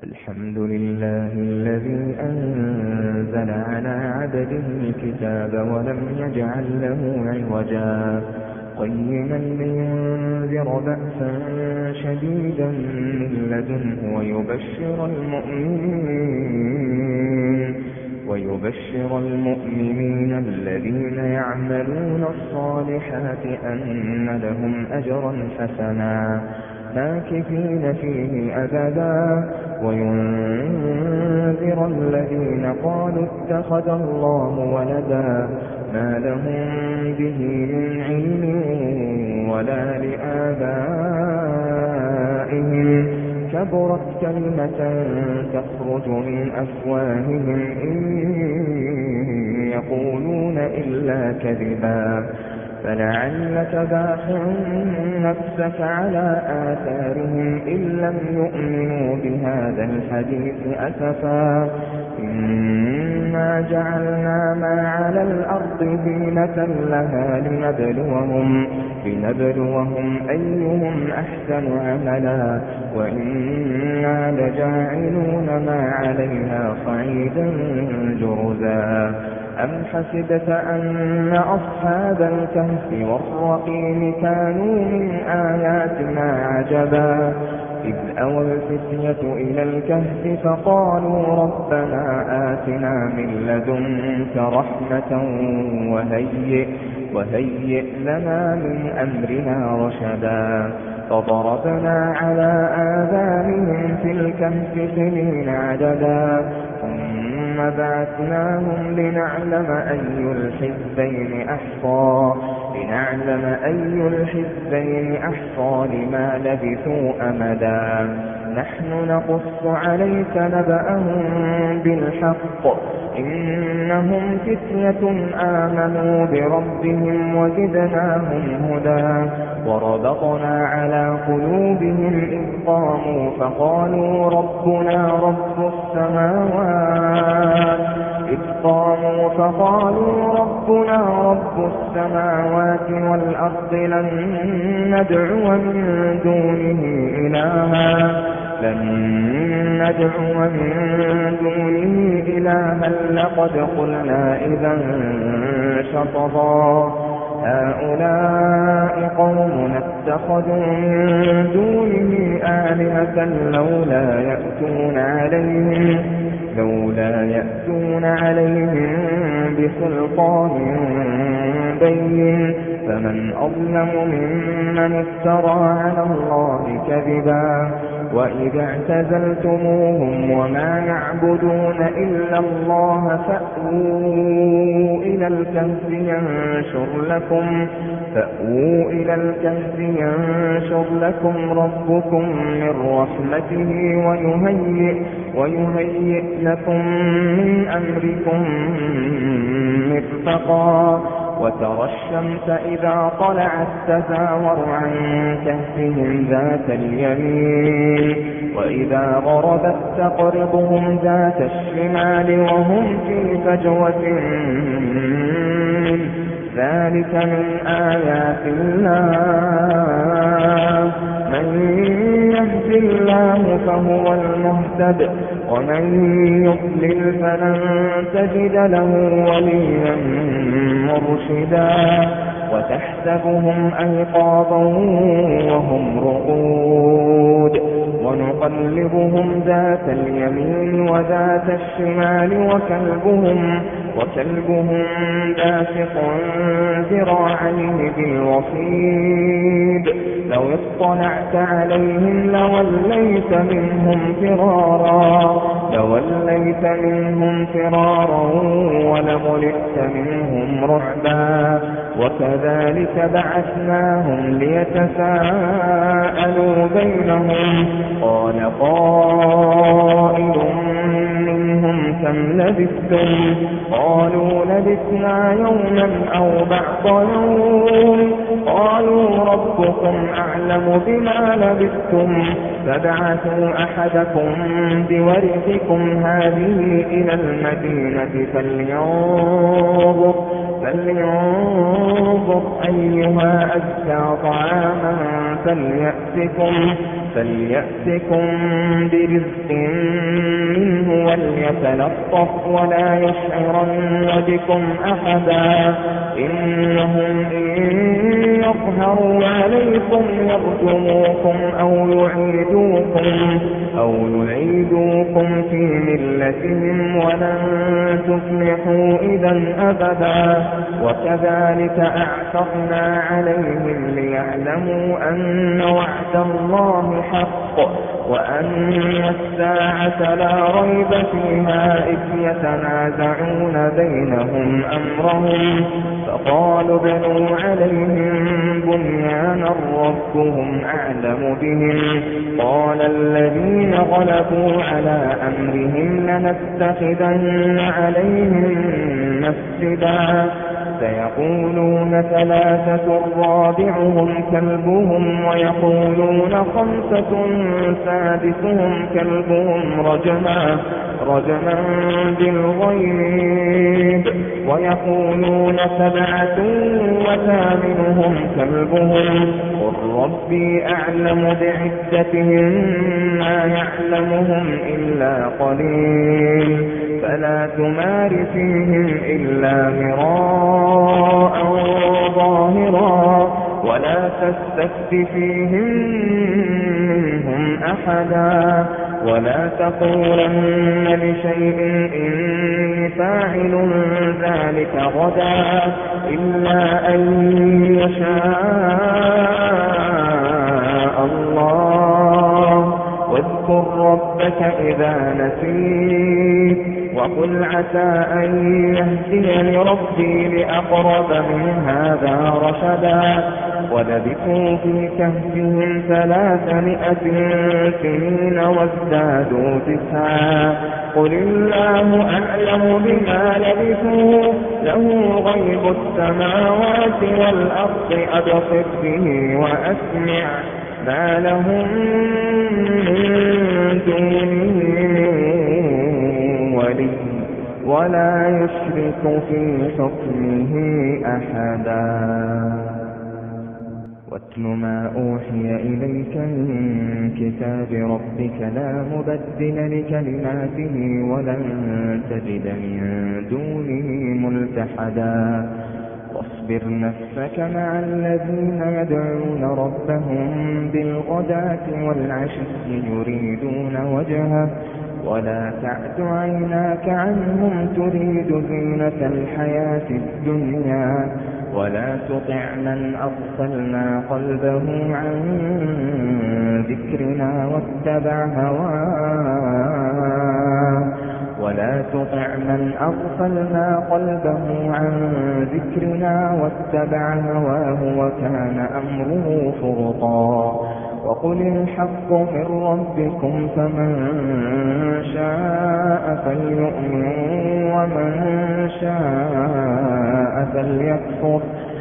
الحمد لله الذي أنزل على عبده الكتاب ولم يجعل له عوجا قيما لينذر بأسا شديدا من لدنه ويبشر المؤمنين الذين يعملون الصالحات أن لهم أجرا حسنا ماكثين فيه أبدا وينذر الذين قالوا اتخذ الله ولدا ما لهم به من علم ولا لآبائهم كبرت كلمة تخرج من أفواههم إن يقولون إلا كذبا فلعلك باخع نفسك على آثارهم إن لم يؤمنوا بهذا الحديث أسفا إنا جعلنا ما على الأرض زينة لها لنبلوهم أيهم أحسن عملا وإنا لجاعلون ما عليها صعيدا جرزا أم حسبت أن أصحاب الكهف والرقيم كانوا من آياتنا عجبا إذ أوى الفتية إلى الكهف فقالوا ربنا آتنا من لدنك رحمة وهيئ لنا من أمرنا رشدا فضربنا على آذانهم في الكهف سنين عددا ثم بعثناهم لنعلم أي الحزبين أحصى لما لبثوا أمدا نحن نقص عليك نبأهم بالحق إنهم فتية آمنوا بربهم وزدناهم هدى وربطنا على قلوبهم إذ قاموا فقالوا ربنا رب السماوات والأرض لن ندعو من دونه إلها لقد قلنا إذا شططا هؤلاء قومنا اتخذوا من دونه آلهة لولا يأتون عليهم بسلطان بين فمن أظلم ممن افترى على الله كذبا وإذا اعتزلتموهم وما يعبدون إلا الله فأووا إلى الكهف ينشر لكم ربكم من رحمته ويهيئ لكم من أمركم مرفقا وترى الشمس إذا طلعت تزاور عن كهفهم ذات اليمين وإذا غربت تقرضهم ذات الشمال وهم في فجوة ذلك من آيات الله من يهد الله فهو المهتد ومن يضلل فلن تجد له وليا مرشدا وتحسبهم أيقاظا وهم رقود ونقلبهم ذات اليمين وذات الشمال وكلبهم باسط ذراعيه بالوصيد لو اطلعت عليهم لوليت منهم فرارا ولملئت منهم رعبا وكذلك بعثناهم ليتساءلوا بينهم قال قائل منهم كم لبثتم قالوا لبثنا يوما أو بعض يوم قالوا ربكم أعلم بما لبثتم فابعثوا أحدكم بورقكم هذه إلى المدينة فلينظر أيها أزكى طعاما فليأتكم برزق منه وليتلطف ولا يشعرن بكم أحدا إنهم إن يظهروا عليكم يرجموكم أو يعيدوكم في ملتهم ولن تفلحوا إذا أبدا وكذلك أعثرنا عليهم ليعلموا أن وعد الله حق وأن الساعة لا ريب فيها إذ يتنازعون بينهم أمرهم فقالوا ابنوا عليهم بنيانا ربهم أعلم بهم قال الذين غلبوا على أمرهم لنتخذن عليهم مسجدا سيقولون ثلاثة رابعهم كلبهم ويقولون خمسة سادسهم كلبهم رجما بالغيب ويقولون سبعة وثامنهم كلبهم قل ربي أعلم بعدتهم ما يعلمهم إلا قليل فلا تمار فيهم إلا مراء ظاهرا ولا تستفت فيهم منهم أحدا ولا تقولن لشيء إني فاعل ذلك غدا إلا أن يشاء الله واذكر ربك إذا نسيت وقل عسى أن يهديني ربي لأقرب من هذا رشدا ولبثوا في كهفهم 300 سنين وازدادوا 9 قل الله أعلم بما لبثوا له غيب السماوات والأرض أبصر به وأسمع ما لهم من دونه ولي ولا يشرك في حكمه أحدا واتل ما أوحي إليك من كتاب ربك لا مبدل لكلماته ولن تجد من دونه ملتحدا واصبر نفسك مع الذين يدعون ربهم بالغداة والعشي يريدون وجهه ولا تعد عيناك عنهم تريد زينة الحياة الدنيا ولا تطع من أغفلنا قلبه عن ذكرنا واتبع هواه وكان أمره فرطا وقل الحق من ربكم فمن شاء فليؤمن ومن شاء فليكفر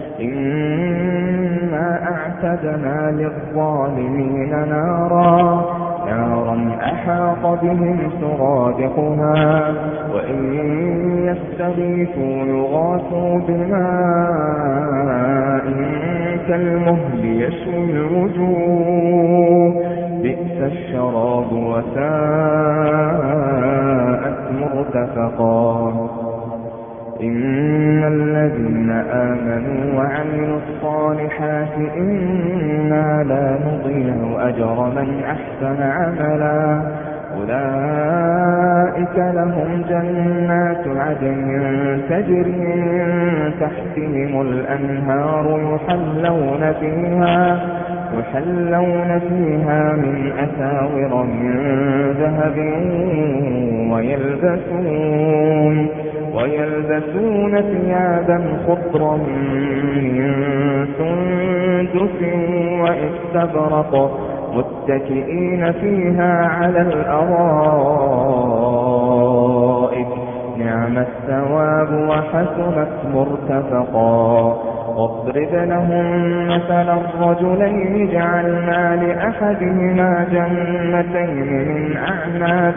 إنا أعتدنا للظالمين نارا أحاط بهم سرادقها وإن يستغيثوا يغاثوا بماء كالمهل يشوي الوجوه بئس الشراب وساءت مرتفقا إن الذين آمنوا وعملوا الصالحات إنا لا نضيع أجر من أحسن عملا أولئك لهم جنات عدن تجري من تحتهم الأنهار يحلون فيها من أساور من ذهب ويلبسون ثيابا خضرا من سندس واستبرق متكئين فيها على الأرائك نعم الثواب وحسنت مرتفقا واضرب لهم مثلا الرجلين جعلنا لأحدهما جنتين من أعناب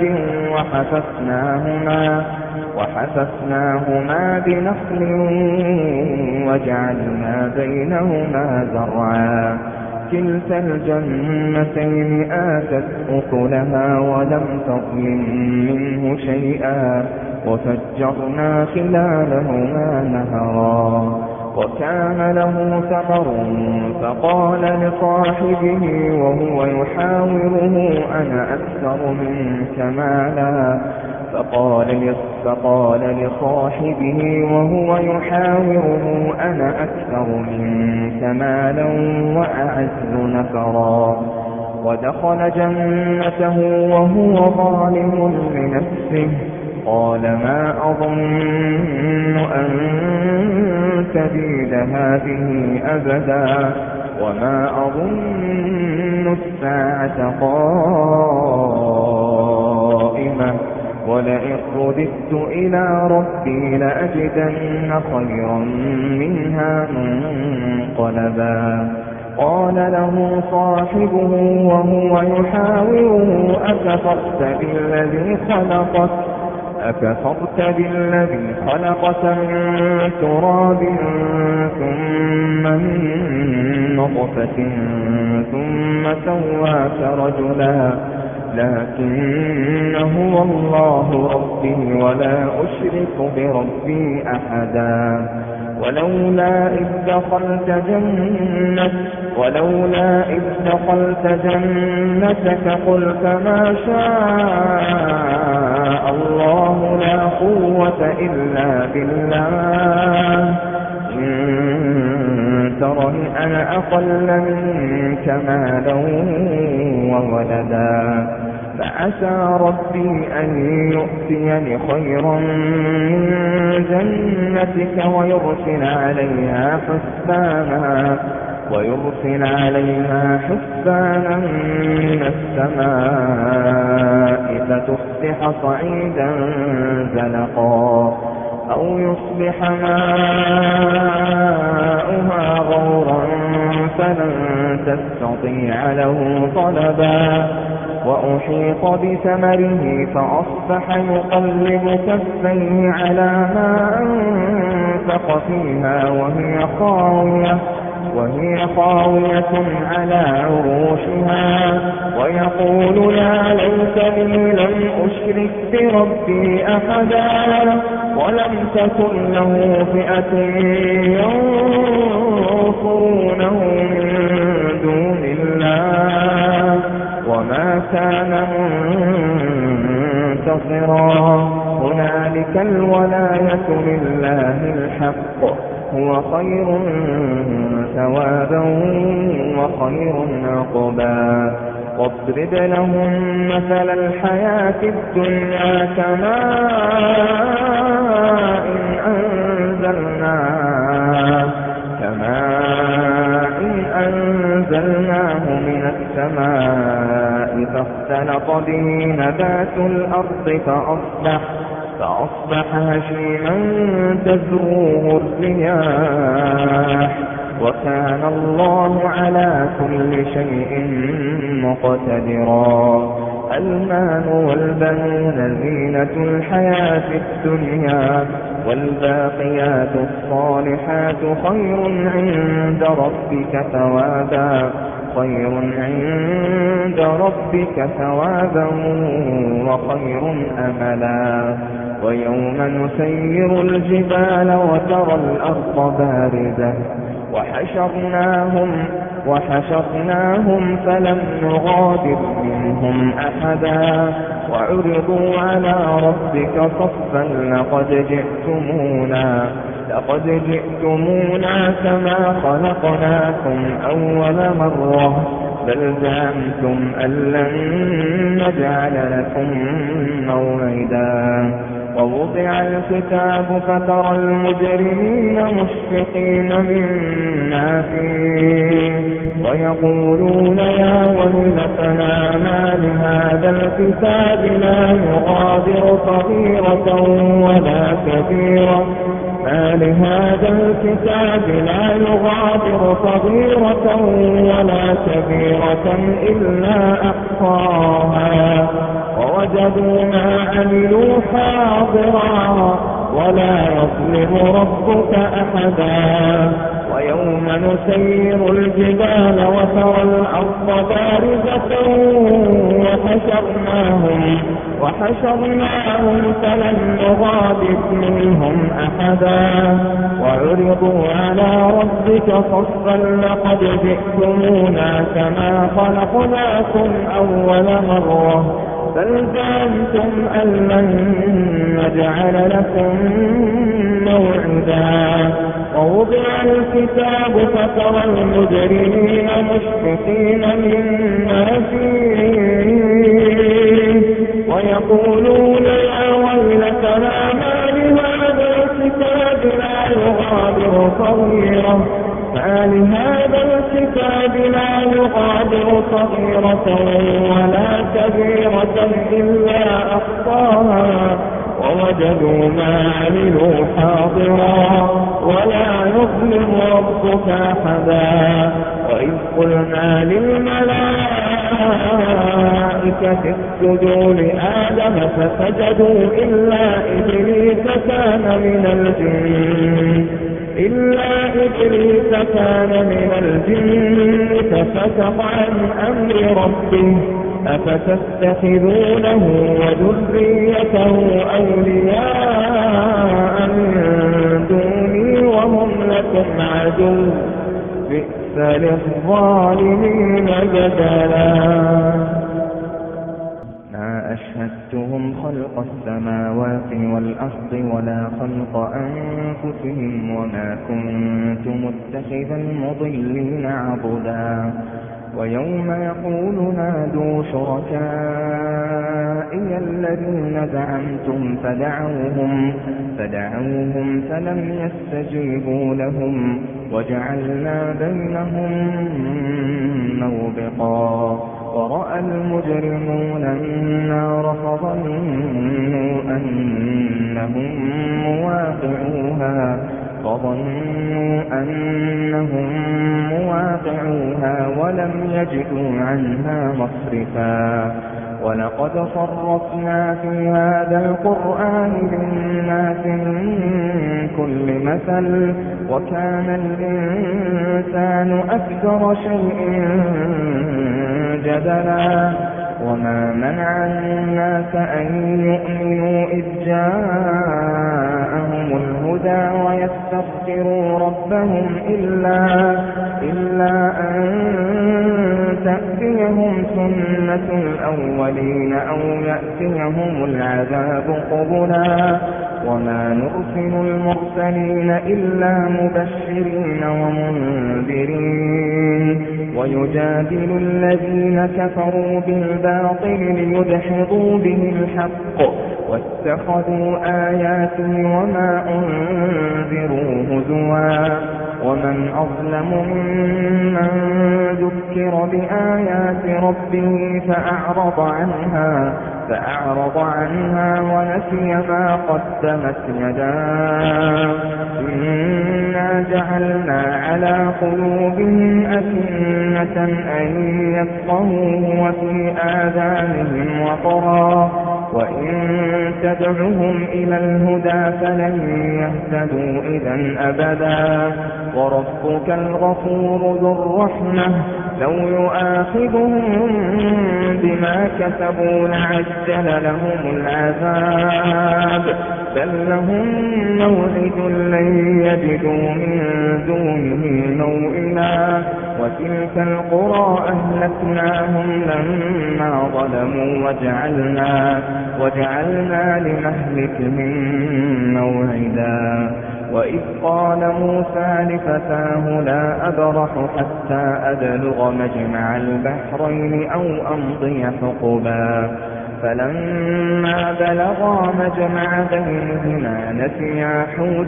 وحففناهما بنخل وجعلنا بينهما زرعا كلتا الجنتين آتت أكلها ولم تظلم منه شيئا وفجرنا خلالهما نهرا وكان له ثمر فقال لصاحبه وهو يحاوره أنا أكثر منك مالا فقال لصاحبه وهو يحاوره أنا أكثر منك مالا وأعز نفرا ودخل جنته وهو ظالم لنفسه قال ما أظن أن تبيد هذه أبدا وما أظن الساعة قائمة ولئن رددت إلى ربي لأجدن خيرا منها منقلبا قال له صاحبه وهو يحاوره أكفرت بالذي خلقك من تراب ثم من نطفة ثم سواك رجلا لكن هو الله ربي ولا أشرك بربي أحدا ولولا إذ دخلت جنتك قلت ما شاء الله لا قوة إلا بالله إن ترني أنا أقل منك مالا وولدا فعسى ربي أن يؤتيني خيرا من جنتك ويرسل عليها حسبانا من السماء فتصبح صعيدا زلقا أو يصبح ماؤها غورا فلن تستطيع له طلبا وأحيط بثمره فأصبح يقلب كفيه على ما أنفق فيها وهي خاوية على عروشها ويقول يا ليتني لم أشرك بربي أحدا ولم تكن له فئة ينصرونه من دون الله وما كان منتصرا هنالك الولاية لله الحق هو خير ثوابا وخير عقبا واضرب لهم مثل الحياة الدنيا كماء أنزلناه من السماء فاختلط به نبات الأرض فأصبح هشيما تذروه الرياح وكان الله على كل شيء مقتدرا المال والبنون زينة الحياة الدنيا والباقيات الصالحات خير عند ربك ثوابا وخير أملا ويوم نسير الجبال وترى الأرض باردة وحشرناهم فلم نغادر منهم أحدا وعرضوا على ربك صفا لقد جئتمونا كما خلقناكم أول مرة بل زعمتم أن لن نجعل لكم موعدا ووضع الكتاب فترى المجرمين مشفقين مما فيه ويقولون يا ويلتنا ما لهذا الكتاب لا يغادر صغيرة ولا كبيرة ولا كبيرة إلا أحصاها ووجدوا ما عملوا حاضرا ولا يظلم ربك أحدا ويوم نسير الجبال وترى الأرض بارزة وحشرناهم فلم نغادر منهم أحدا وعرضوا على ربك صفا لقد جئتمونا كما خلقناكم أول مرة بل زعمتم أن لن نجعل لكم موعدا ووضع الكتاب فترى المجرمين مشفقين مما فيه ويقولون يا ويلتنا ما لهذا الكتاب لا يغادر صغيرة ولا كبيرة إلا أحصاها ووجدوا ما عملوا حاضرا ولا يظلم ربك أحدا وإذ قلنا للملائكة اسجدوا لآدم فسجدوا إلا إبليس كان من الجن ففسق عن أمر ربه أفتتخذونه وذريته أولياء من دوني وهم لكم عدو بئس للظالمين بدلا ما أشهدتهم خلق السماوات والأرض ولا خلق أنفسهم وما كنت متخذ المضلين عضدا ويوم يقول نادوا شركائي الذين زعمتم فدعوهم فلم يستجيبوا لهم وجعلنا بينهم موبقا ورأى المجرمون النار فظنوا أنهم مواقعوها ولم يجدوا عنها مصرفا ولقد صرفنا في هذا القرآن للناس من كل مثل وكان الإنسان أكثر شيء جدلا وما منع الناس أن يؤمنوا إذ جاءهم الهدى ويستغفروا ربهم إلا أن تأتيهم سنة الأولين أو يأتيهم العذاب قبلا وما نرسل المرسلين إلا مبشرين ومنذرين ويجادل الذين كفروا بالباطل ليدحضوا به الحق واتخذوا آياتي وما أنذروا هزوا ومن أظلم ممن ذكر بآيات ربه فأعرض عنها ونسي ما قدمت يداه إنا جعلنا على قلوبهم أكنة أن يفقهوه وفي آذانهم وقرا وإن تدعهم إلى الهدى فلن يهتدوا إذا أبدا وربك الغفور ذو الرحمة لو يؤاخذهم بما كسبوا لعجل لهم العذاب بل لهم موعد لن يجدوا من دونه موئلا وتلك القرى أهلكناهم لما ظلموا وجعلنا لمهلكهم موعدا وإذ قال موسى لفتاه لا أبرح حتى أبلغ مجمع البحرين أو أمضي حقبا فلما بلغا مجمع بينهما نسيا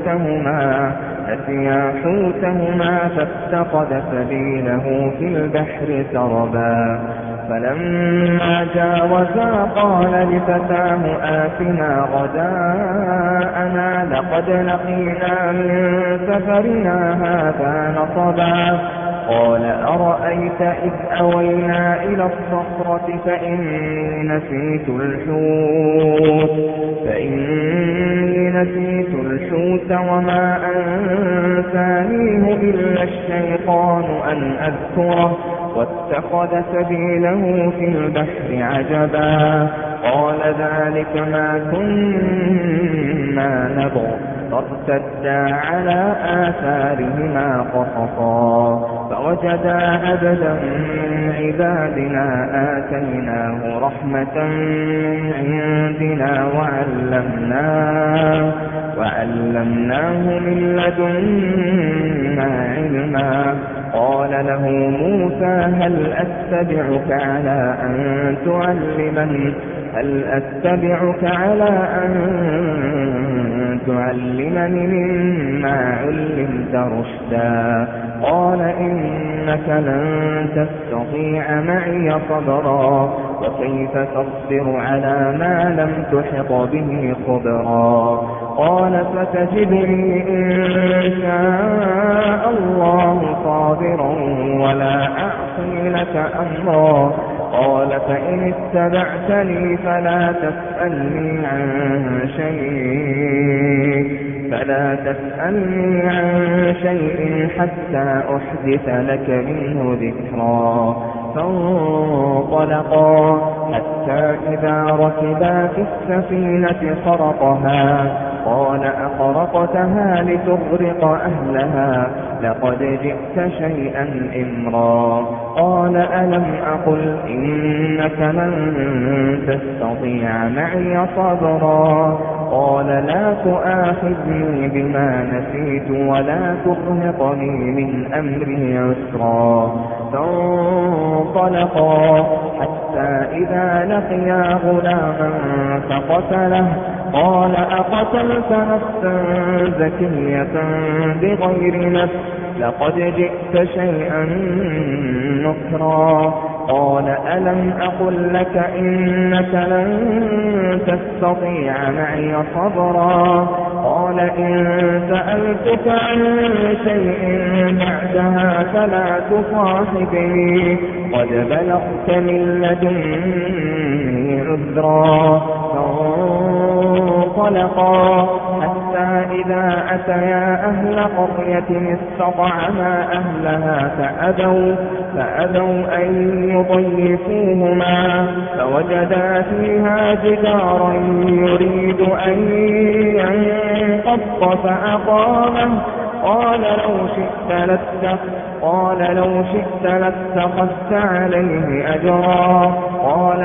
حوتهما فاتخذ سبيله في البحر سربا فلما جاوزا قال لفتاه آتنا غداءنا لقد لقينا من سفرنا هذا نصبا قال أرأيت إذ أوينا إلى الصخرة فإني نسيت الحوت وما أنسانيه إلا أن أذكره واتخذ سبيله في البحر عجبا قال ذلك ما كنا نبغ فارتدا على آثارهما قصصا فوجدا عبدا من عبادنا آتيناه رحمة من عندنا وعلمناه من لدنا علما قال له موسى هل أتبعك على أن تعلمني مما علمت رشدا قال إنك لن تستطيع معي صبرا وكيف تصبر على ما لم تحط به خبرا قال فتجدني إن شاء الله صابرا ولا أعصي لك أمرا قال فإن اتبعتني فلا تسألني عن شيء حتى أحدث لك منه ذكرا فانطلقا حتى إذا ركبا في السفينة خرقها قال أخرقتها لتغرق أهلها لقد جئت شيئا إمرا قال ألم أقل إنك لن تستطيع معي صبرا قال لا تؤاخذني بما نسيت ولا ترهقني من أمري عسرا فانطلقا حتى إذا لقيا غلاما فقتله قال أقتلت نفسا زكية بغير نفس لقد جئت شيئا نكرا قال ألم أقل لك إنك لن تستطيع معي صبرا قال إن سألتك عن شيء بعدها فلا تصاحبني قد بلغت من لدني عذرا فانطلقا حتى إذا أتيا أهل قرية استطعما أهلها فأبوا أن يضيفوهما فوجدا فيها جدارا يريد أن ينقض فأقامه قال لو شئت لاتخذت عليه أجرا قال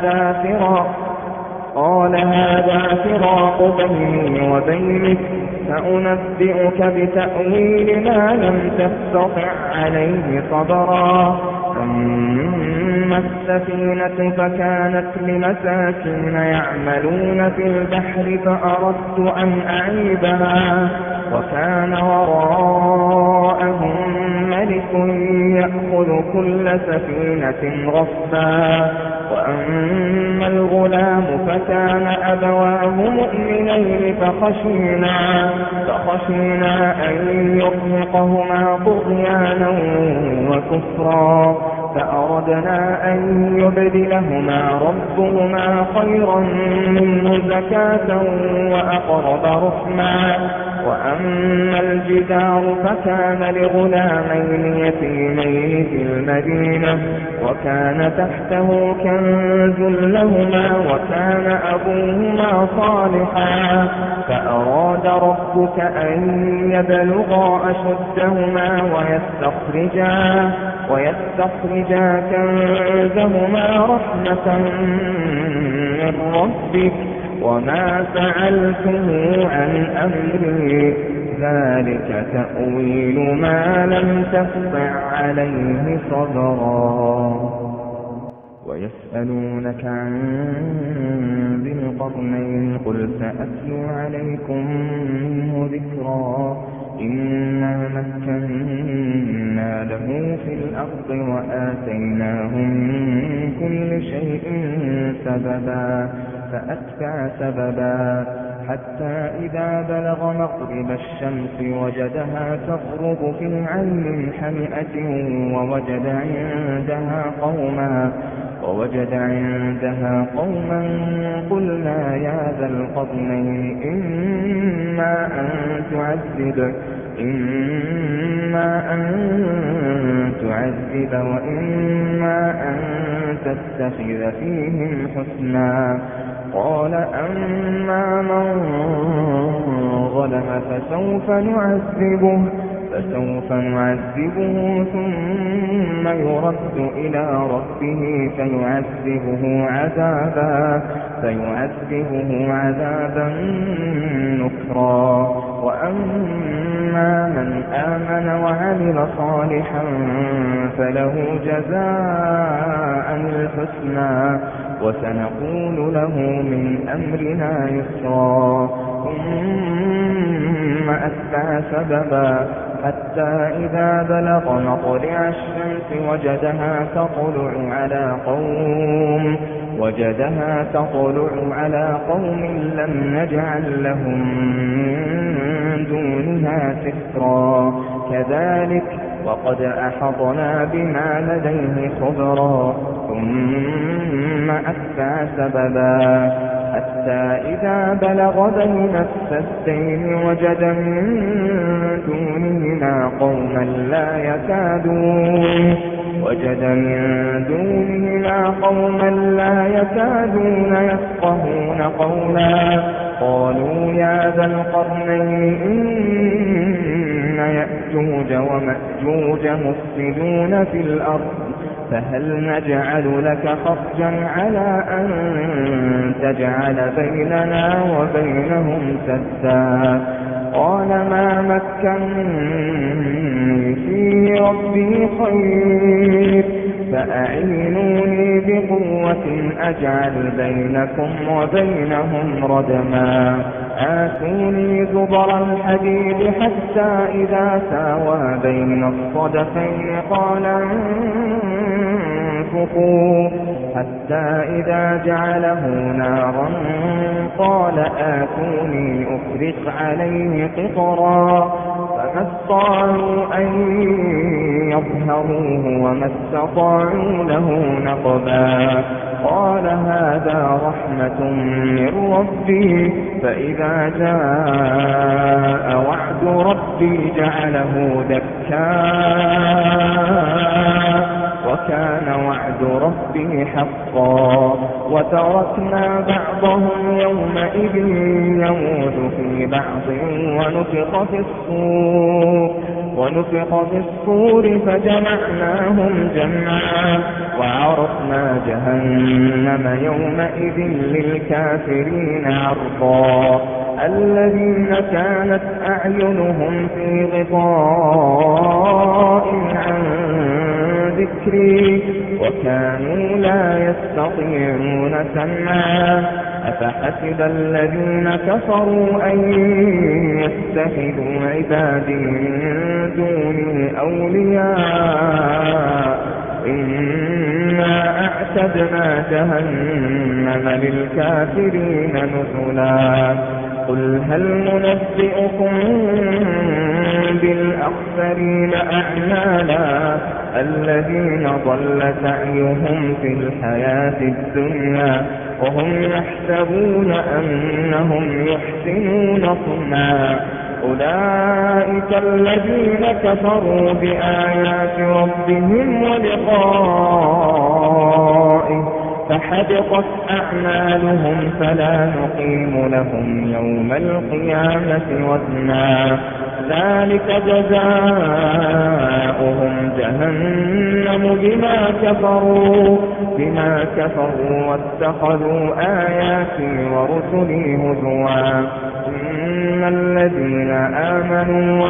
هذا فراق بيني وبينك سأنبئك بتأويل ما لم تستطع عليه صبرا ثم السفينة فكانت لمساكين يعملون في البحر فأردت أن أعيبها وكان وراءهم ملك يأخذ كل سفينة غصبا وأما الغلام فكان أبواه مؤمنين فخشينا أن يرهقهما طغيانا وكفرا فأردنا أن يبدلهما ربهما خيرا منه زكاة وأقرب رحما وأما الجدار فكان لغلامين يتيمين في المدينة وكان تحته كنز لهما وكان أبوهما صالحا فأراد ربك أن يبلغا أشدهما ويستخرجا كنزهما رحمة من ربك وما فعلته عن أمري ذلك تأويل ما لم تستطع عليه صبرا ويسألونك عن ذي القرنين قل سأتلو عليكم منه ذكرا إنا مكنا له في الأرض وآتيناه من كل شيء سببا فأتبع سببا حتى إذا بلغ مغرب الشمس وجدها تغرب في عين حمئة ووجد عندها قوما قلنا يا ذا القرنين إما أن إما أن تعذب وإما أن تتخذ فيهم حسنا. قال أما من ظلم فسوف نعذبه ثم يرد إلى ربه فيعذبه عذابا نكرا. وأما من آمن وعمل صالحا فله جزاء الحسنى وسنقول له من أمرنا يسرا. ثم أتبع سببا حتى إذا بلغ مطلع الشمس وجدها تطلع على قوم لم نجعل لهم من دونها سترا. كذلك وقد أحطنا بما لديه خبرا. ثم أتبع سببا حتى إذا بلغ بين السدين وجد من دونهما قوما لا يكادون يفقهون قولا. قالوا يا ذا القرنين إن يأجوج ومأجوج مفسدون في الأرض فهل نجعل لك خرجا على أن تجعل بيننا وبينهم سدا. قال ما مكنني فيه ربي خير فأعينوني بقوة أجعل بينكم وبينهم ردما. آتوني زبر الحديد حتى إذا ساوى بين الصدفين قال انفخوا حتى إذا جعله نارا قال آتوني أفرغ عليه قطرا. فما استطاعوا أن يظهروه وما استطاعوا له نقبا. قال هذا رحمة من ربي فإذا جاء وعد ربي جعله دكا وكان وعد ربي حقا. وتركنا بعضهم يومئذ يموت في بعض ونفخ في الصور فجمعناهم جمعا وعرضنا جهنم يومئذ للكافرين عرضا. الذين كانت أعينهم في غطاء عن ذكري وكانوا لا يستطيعون سمعا. أفحسب الذين كفروا أن يتخذوا عبادي من دونه أولياء إنا أعتدنا جهنم للكافرين نزلا. قل هل ننبئكم بالأخسرين أعمالا الذين ضل سعيهم في الحياة الدنيا وهم يحسبون أنهم يحسنون صنعا. أولئك الذين كفروا بآيات ربهم ولقائه فحبطت أعمالهم فلا نقيم لهم يوم القيامة وزنا. ذلك جزاؤهم جهنم بما كفروا واتخذوا آياتي ورسلي هزوا. إن الذين آمنوا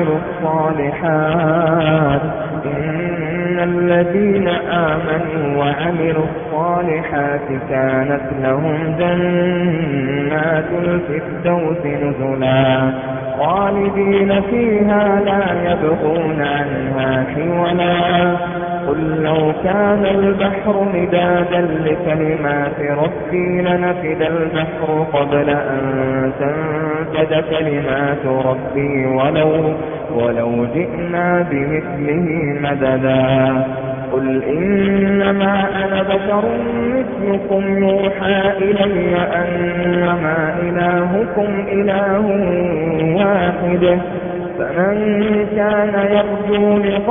وعملوا الصالحات كانت لهم جنات الفردوس نزلا خالدين فيها لا يبغون عنها حولا. قل لو كان البحر مدادا لكلمات ربي لنفد البحر قبل أن تنفد كلمات ربي ولو جئنا بمثله مددا. قل إنما أنا بشر مثلكم يوحى إلي أنما إلهكم إله واحد فمن كان يرجو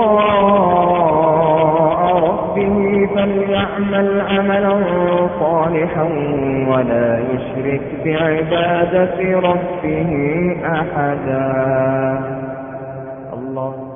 لقاء ربه فليعمل عملا صالحا ولا يشرك بعبادة ربه أحدا. الله.